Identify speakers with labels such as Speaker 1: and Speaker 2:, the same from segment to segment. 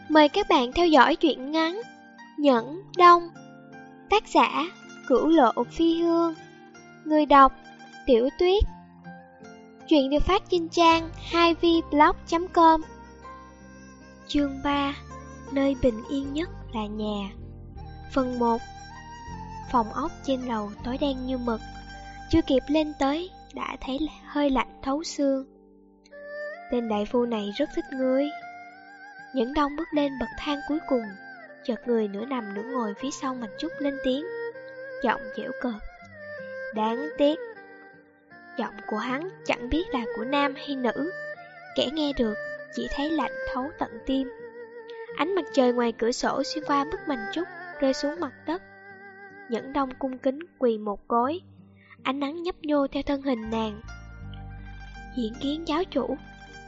Speaker 1: Mời các bạn theo dõi truyện ngắn Nhẫn Đông. Tác giả Cửu Lộ Phi Hương. Người đọc Tiểu Tuyết. Truyện được phát trên trang 2vblog.com. Chương 3. Nơi bình yên nhất là nhà. Phần 1. Phòng ốc trên lầu tối đen như mực. Chưa kịp lên tới đã thấy hơi lạnh thấu xương. Tên đại phu này rất thích ngươi. Nhẫn Đông bước lên bậc thang cuối cùng, chợt người nửa nằm nửa ngồi phía sau Mạnh Trúc lên tiếng, giọng giễu cợt. Đáng tiếc. Giọng của hắn chẳng biết là của nam hay nữ, kẻ nghe được chỉ thấy lạnh thấu tận tim. Ánh mặt trời ngoài cửa sổ xuyên qua bức Mạnh Trúc rơi xuống mặt đất. Nhẫn Đông cung kính quỳ một gối, ánh nắng nhấp nhô theo thân hình nàng. Diện kiến giáo chủ.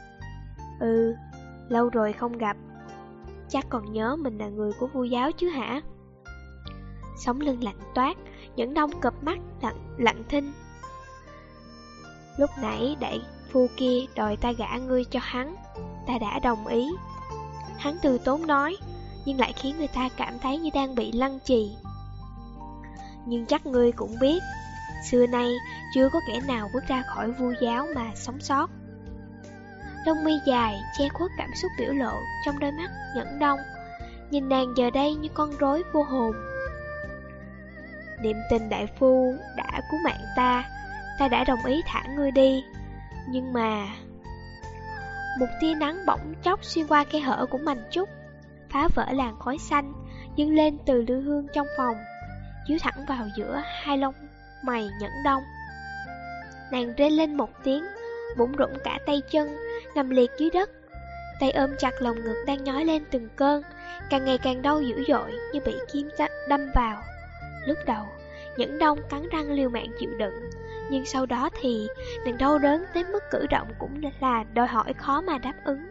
Speaker 1: Lâu rồi không gặp. Chắc còn nhớ mình là người của Vu giáo chứ hả? Sống lưng lạnh toát, Nhẫn Đông cụp mắt lặng thinh. Lúc nãy đại phu kia đòi ta gả ngươi cho hắn, ta đã đồng ý. Hắn từ tốn nói, nhưng lại khiến người ta cảm thấy như đang bị lăng trì. Nhưng chắc ngươi cũng biết, xưa nay chưa có kẻ nào bước ra khỏi Vu giáo mà sống sót. Lông mi dài che khuất cảm xúc biểu lộ trong đôi mắt Nhẫn Đông, nhìn nàng giờ đây như con rối vô hồn. Niệm tình đại phu đã cứu mạng ta đã đồng ý thả ngươi đi. Nhưng mà... Một tia nắng bỗng chốc xuyên qua khe hở của Mạnh Trúc, phá vỡ làn khói xanh dâng lên từ lư hương trong phòng, chiếu thẳng vào giữa hai lông mày Nhẫn Đông. Nàng rên lên một tiếng, bủn rủn cả tay chân, nằm liệt dưới đất. Tay ôm chặt lồng ngực đang nhói lên từng cơn, càng ngày càng đau dữ dội như bị kim đâm vào. Lúc đầu, Nhẫn Đông cắn răng liều mạng chịu đựng, nhưng sau đó thì nàng đau đớn tới mức cử động cũng là đòi hỏi khó mà đáp ứng.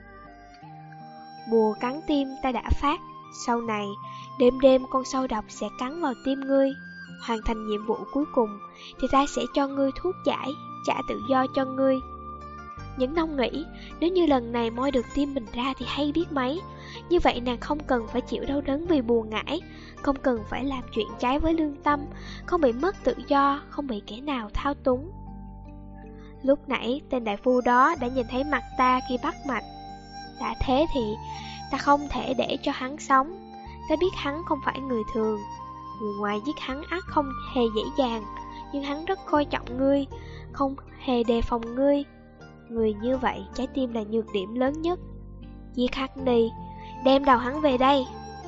Speaker 1: Bùa cắn tim ta đã phát, sau này đêm đêm con sâu độc sẽ cắn vào tim ngươi. Hoàn thành nhiệm vụ cuối cùng thì ta sẽ cho ngươi thuốc giải, trả tự do cho ngươi. Nhẫn Đông nghĩ, nếu như lần này moi được tim mình ra thì hay biết mấy. Như vậy nàng không cần phải chịu đau đớn vì buồn ngãi, không cần phải làm chuyện trái với lương tâm, không bị mất tự do, không bị kẻ nào thao túng. Lúc nãy tên đại phu đó đã nhìn thấy mặt ta khi bắt mạch. Đã thế thì ta không thể để cho hắn sống. Ta biết hắn không phải người thường, người ngoài giết hắn ắt không hề dễ dàng, nhưng hắn rất coi trọng ngươi, không hề đề phòng ngươi. Người như vậy trái tim là nhược điểm lớn nhất. Giết hắn đi, đem đầu hắn về đây.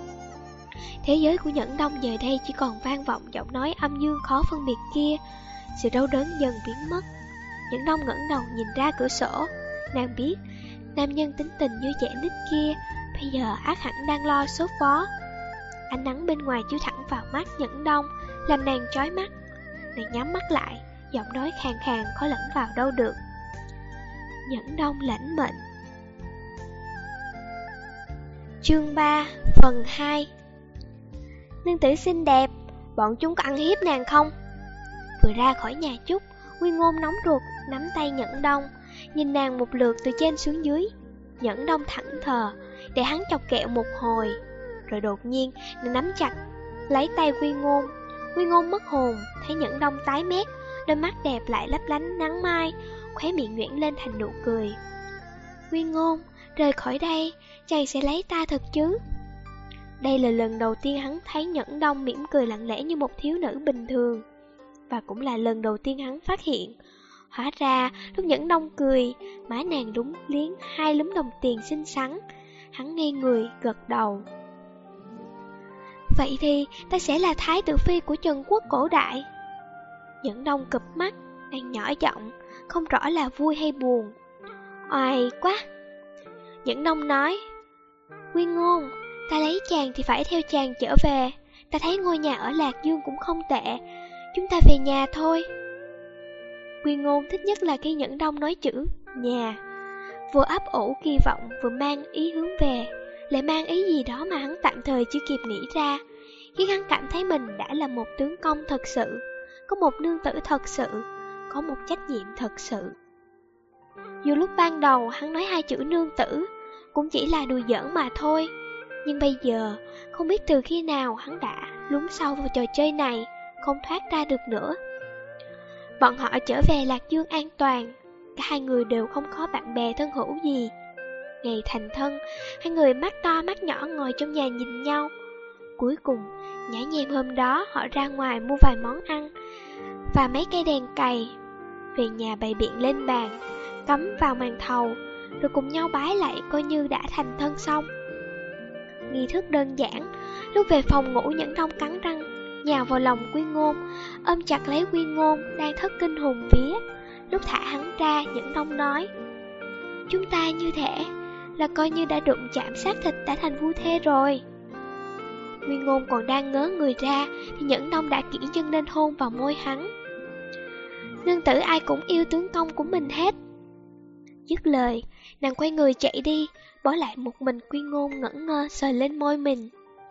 Speaker 1: Thế giới của Nhẫn Đông giờ đây chỉ còn vang vọng giọng nói âm dương khó phân biệt kia. Sự đau đớn dần biến mất. Nhẫn Đông ngẩng đầu nhìn ra cửa sổ. Nàng biết nam nhân tính tình như trẻ nít kia bây giờ ác hẳn đang lo sốt vó. Ánh nắng bên ngoài chiếu thẳng vào mắt Nhẫn Đông, làm nàng chói mắt. Nàng nhắm mắt lại, giọng nói khàn khàn khó lẫn vào đâu được. Nhẫn Đông lãnh mệnh. Chương 3, phần 2. Nương tử xinh đẹp, bọn chúng có ăn hiếp nàng không? Vừa ra khỏi nhà Trúc, Nguyên Ngôn nóng ruột nắm tay Nhẫn Đông, nhìn nàng một lượt từ trên xuống dưới. Nhẫn Đông thẫn thờ, để hắn chọc kẹo một hồi, rồi đột nhiên nàng nắm chặt lấy tay Nguyên Ngôn. Nguyên Ngôn mất hồn, thấy Nhẫn Đông tái mét, đôi mắt đẹp lại lấp lánh nắng mai, khóe miệng nhuyễn lên thành nụ cười. Nguyên Ngôn, rời khỏi đây, chàng sẽ lấy ta thật chứ? Đây là lần đầu tiên hắn thấy Nhẫn Đông mỉm cười lặng lẽ như một thiếu nữ bình thường, và cũng là lần đầu tiên hắn phát hiện, hóa ra lúc Nhẫn Đông cười, má nàng đúng liếng hai lúm đồng tiền xinh xắn. Hắn ngây người gật đầu. Vậy thì ta sẽ là thái tử phi của Trần quốc cổ đại. Nhẫn Đông cụp mắt, nàng nhỏ giọng, không rõ là vui hay buồn. Oai quá. Nhẫn Đông nói, Nguyên Ngôn, ta lấy chàng thì phải theo chàng trở về. Ta thấy ngôi nhà ở Lạc Dương cũng không tệ, chúng ta về nhà thôi. Nguyên Ngôn thích nhất là khi Nhẫn Đông nói chữ nhà, vừa ấp ủ kỳ vọng vừa mang ý hướng về, lại mang ý gì đó mà hắn tạm thời chưa kịp nghĩ ra, khiến hắn cảm thấy mình đã là một tướng công thật sự, có một nương tử thật sự, có một trách nhiệm thật sự. Dù lúc ban đầu hắn nói hai chữ nương tử cũng chỉ là đùa giỡn mà thôi, Nhưng bây giờ, không biết từ khi nào hắn đã lún sâu vào trò chơi này, không thoát ra được nữa. Bọn họ trở về Lạc Dương an toàn, cả hai người đều không có bạn bè thân hữu gì. Ngày thành thân, hai người mắt to mắt nhỏ ngồi trong nhà nhìn nhau. Cuối cùng, nhã nhem hôm đó họ ra ngoài mua vài món ăn và mấy cây đèn cày. Về nhà bày biện lên bàn, cắm vào màn thầu, rồi cùng nhau bái lại coi như đã thành thân xong. Nghi thức đơn giản, lúc về phòng ngủ Nhẫn Đông cắn răng, nhào vào lòng Quy Ngôn, ôm chặt lấy Quy Ngôn đang thất kinh hồn vía. Lúc thả hắn ra, Nhẫn Đông nói: chúng ta như thể là coi như đã đụng chạm xác thịt đã thành phu thê rồi. Quy Ngôn còn đang ngớ người ra thì Nhẫn Đông đã kỹ chân lên hôn vào môi hắn. Nương tử ai cũng yêu tướng công của mình hết. Dứt lời, nàng quay người chạy đi, bỏ lại một mình Quy Ngôn ngẩn ngơ sờ lên môi mình.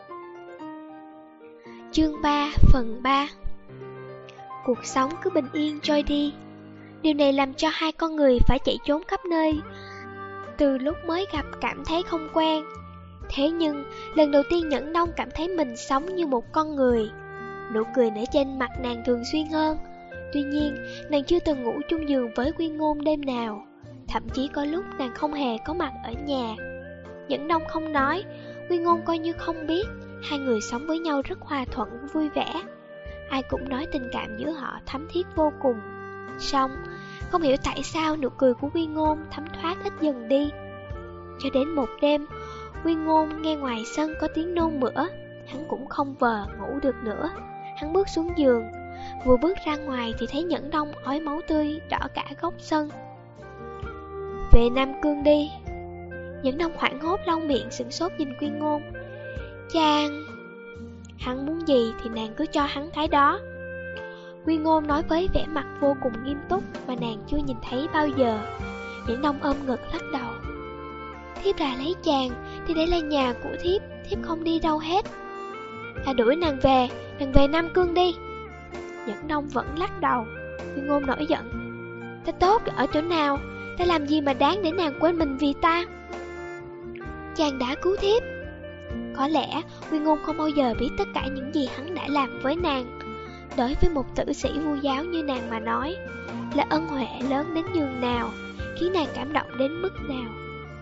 Speaker 1: Chương 3 phần 3. Cuộc sống cứ bình yên trôi đi. Điều này làm cho hai con người phải chạy trốn khắp nơi. Từ lúc mới gặp cảm thấy không quen. Thế nhưng, lần đầu tiên Nhẫn Đông cảm thấy mình sống như một con người. Nụ cười nở trên mặt nàng thường xuyên hơn. Tuy nhiên, nàng chưa từng ngủ chung giường với Quy Ngôn đêm nào. Thậm chí có lúc nàng không hề có mặt ở nhà. Nhẫn Đông không nói, Quy Ngôn coi như không biết. Hai người sống với nhau rất hòa thuận, vui vẻ. Ai cũng nói tình cảm giữa họ thấm thiết vô cùng. Song, không hiểu tại sao nụ cười của Quy Ngôn thấm thoát ít dần đi. Cho đến một đêm, Quy Ngôn nghe ngoài sân có tiếng nôn mửa. Hắn cũng không vờ ngủ được nữa. Hắn bước xuống giường. Vừa bước ra ngoài thì thấy Nhẫn Đông ói máu tươi đỏ cả góc sân. Về Nam Cương đi. Nhẫn Đông hoảng hốt lau miệng sửng sốt nhìn Quy Ngôn. Chàng... Hắn muốn gì thì nàng cứ cho hắn cái đó. Quy Ngôn nói với vẻ mặt vô cùng nghiêm túc mà nàng chưa nhìn thấy bao giờ. Nhẫn Đông ôm ngực lắc đầu. Thiếp là lấy chàng thì để là nhà của thiếp, thiếp không đi đâu hết. Ta đuổi nàng về Nam Cương đi. Nhẫn Đông vẫn lắc đầu. Quy Ngôn nổi giận. Ta tốt ở chỗ nào? Ta làm gì mà đáng để nàng quên mình vì ta? Chàng đã cứu thiếp. Có lẽ Quy Ngôn không bao giờ biết tất cả những gì hắn đã làm với nàng. Đối với một tử sĩ Vu giáo như nàng mà nói, là ân huệ lớn đến nhường nào, khiến nàng cảm động đến mức nào.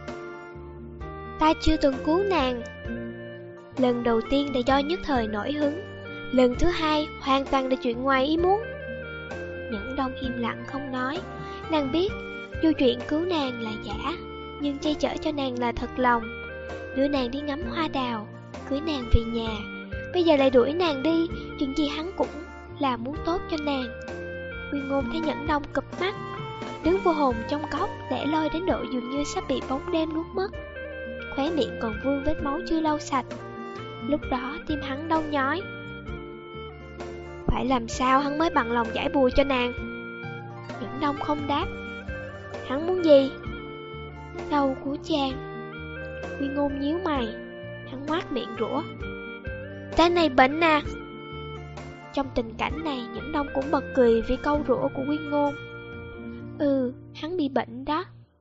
Speaker 1: Ta chưa từng cứu nàng. Lần đầu tiên là do nhất thời nổi hứng, lần thứ hai hoàn toàn là chuyện ngoài ý muốn. Nhẫn Đông im lặng không nói. Nàng biết dù chuyện cứu nàng là giả, nhưng che chở cho nàng là thật lòng. Đưa nàng đi ngắm hoa đào, cưới nàng về nhà, bây giờ lại đuổi nàng đi. Chuyện gì hắn cũng là muốn tốt cho nàng. Quy Ngôn thấy Nhẫn Đông cụp mắt, đứng vô hồn trong góc, lẻ loi đến độ dường như sắp bị bóng đêm nuốt mất. Khóe miệng còn vương vết máu chưa lau sạch. Lúc đó tim hắn đau nhói. Phải làm sao hắn mới bằng lòng giải bùa cho nàng? Nhẫn Đông không đáp. Hắn muốn gì? Đầu của chàng. Quy Ngôn nhíu mày. Hắn ngoác miệng rủa. Tên này bệnh à? Trong tình cảnh này, Nhẫn Đông cũng bật cười vì câu rủa của Quy Ngôn. Hắn bị bệnh đó.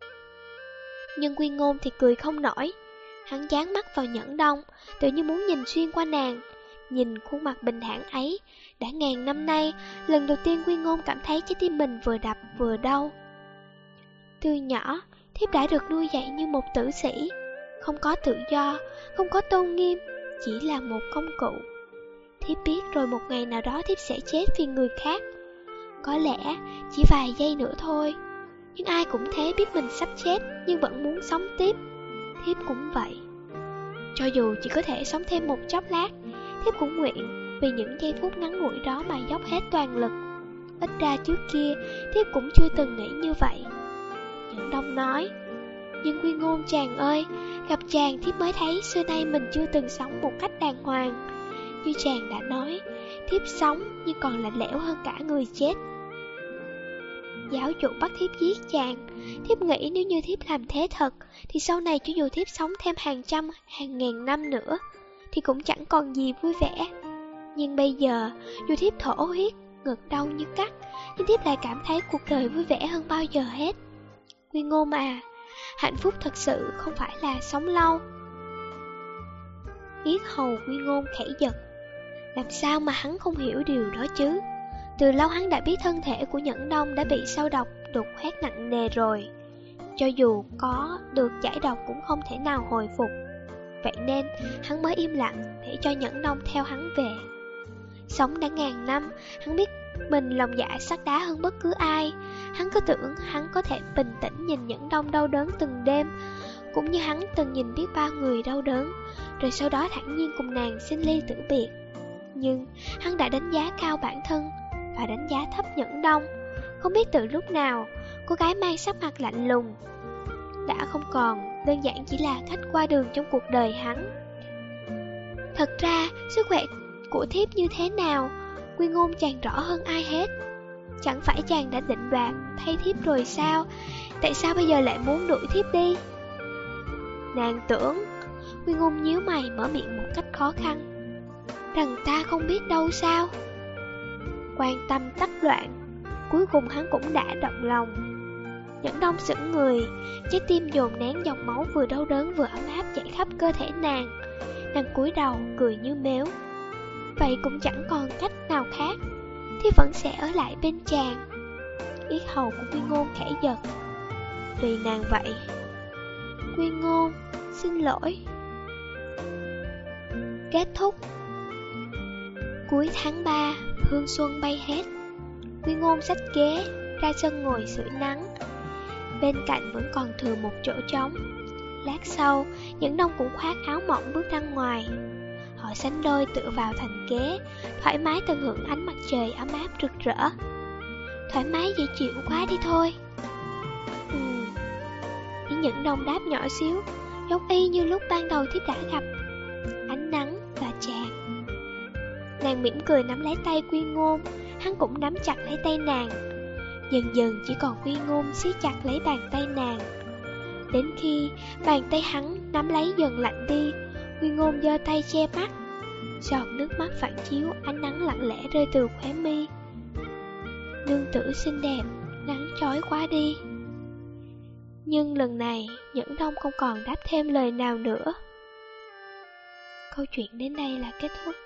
Speaker 1: Nhưng Quy Ngôn thì cười không nổi. Hắn dán mắt vào Nhẫn Đông, tự như muốn nhìn xuyên qua nàng. Nhìn khuôn mặt bình thản ấy, đã ngàn năm nay, lần đầu tiên Quy Ngôn cảm thấy trái tim mình vừa đập vừa đau. Từ nhỏ, thiếp đã được nuôi dạy như một tử sĩ, không có tự do, không có tôn nghiêm, chỉ là một công cụ. Thiếp biết rồi một ngày nào đó thiếp sẽ chết vì người khác. Có lẽ chỉ vài giây nữa thôi. Nhưng ai cũng thế, biết mình sắp chết nhưng vẫn muốn sống tiếp. Thiếp cũng vậy. Cho dù chỉ có thể sống thêm một chốc lát, thiếp cũng nguyện vì những giây phút ngắn ngủi đó mà dốc hết toàn lực. Ít ra trước kia thiếp cũng chưa từng nghĩ như vậy. Nhẫn Đông nói. Nhưng Quy Ngôn chàng ơi, gặp chàng thiếp mới thấy xưa nay mình chưa từng sống một cách đàng hoàng. Như chàng đã nói, thiếp sống nhưng còn lạnh lẽo hơn cả người chết. Giáo chủ bắt thiếp giết chàng. Thiếp nghĩ nếu như thiếp làm thế thật, thì sau này cho dù thiếp sống thêm hàng trăm, hàng ngàn năm nữa, thì cũng chẳng còn gì vui vẻ. Nhưng bây giờ, dù thiếp thổ huyết, ngực đau như cắt, nhưng thiếp lại cảm thấy cuộc đời vui vẻ hơn bao giờ hết. Quy Ngôn à, hạnh phúc thật sự không phải là sống lâu. Yết hầu Quy Ngôn khẽ giật. Làm sao mà hắn không hiểu điều đó chứ? Từ lâu hắn đã biết thân thể của Nhẫn Đông đã bị sâu độc đục khoét nặng nề rồi. Cho dù có được giải độc cũng không thể nào hồi phục. Vậy nên hắn mới im lặng để cho Nhẫn Đông theo hắn về. Sống đã ngàn năm, hắn biết mình lòng dạ sắt đá hơn bất cứ ai. Hắn cứ tưởng hắn có thể bình tĩnh nhìn Nhẫn Đông đau đớn từng đêm, cũng như hắn từng nhìn biết bao người đau đớn, rồi sau đó thản nhiên cùng nàng sinh ly tử biệt. Nhưng hắn đã đánh giá cao bản thân và đánh giá thấp Nhẫn Đông. Không biết từ lúc nào, cô gái mang sắc mặt lạnh lùng đã không còn đơn giản chỉ là khách qua đường trong cuộc đời hắn. Thật ra, sức khỏe của thiếp như thế nào, Quy Ngôn chàng rõ hơn ai hết. Chẳng phải chàng đã định đoạt thay thiếp rồi sao? Tại sao bây giờ lại muốn đuổi thiếp đi? Nàng tưởng, Quy Ngôn nhíu mày mở miệng một cách khó khăn, rằng ta không biết đâu sao? Quan tâm tắc loạn, cuối cùng hắn cũng đã động lòng. Nhẫn Đông sững người, trái tim dồn nén dòng máu vừa đau đớn vừa ấm áp chảy khắp cơ thể nàng. Nàng cúi đầu cười như mếu. Vậy cũng chẳng còn cách nào khác, thì vẫn sẽ ở lại bên chàng. Yết hầu của Quy Ngôn khẽ giật. Tùy nàng vậy. Quy Ngôn, xin lỗi. Kết thúc. Cuối tháng 3, hương xuân bay hết. Quy Ngôn xách ghế ra sân ngồi sưởi nắng. Bên cạnh vẫn còn thừa một chỗ trống. Lát sau, Nhẫn Đông cũng khoác áo mỏng bước ra ngoài. Họ sánh đôi tựa vào thành ghế, thoải mái tận hưởng ánh mặt trời ấm áp rực rỡ. Thoải mái dễ chịu quá đi thôi. Ý Nhẫn Đông đáp nhỏ xíu, giống y như lúc ban đầu thiếp đã gặp ánh nắng và chàng. Nàng mỉm cười nắm lấy tay Quy Ngôn, hắn cũng nắm chặt lấy tay nàng. Dần dần chỉ còn Quy Ngôn siết chặt lấy bàn tay nàng. Đến khi bàn tay hắn nắm lấy dần lạnh đi, Quy Ngôn giơ tay che mắt. Giọt nước mắt phản chiếu ánh nắng lặng lẽ rơi từ khóe mi. Nương tử xinh đẹp, nắng chói quá đi. Nhưng lần này Nhẫn Đông không còn đáp thêm lời nào nữa. Câu chuyện đến đây là kết thúc.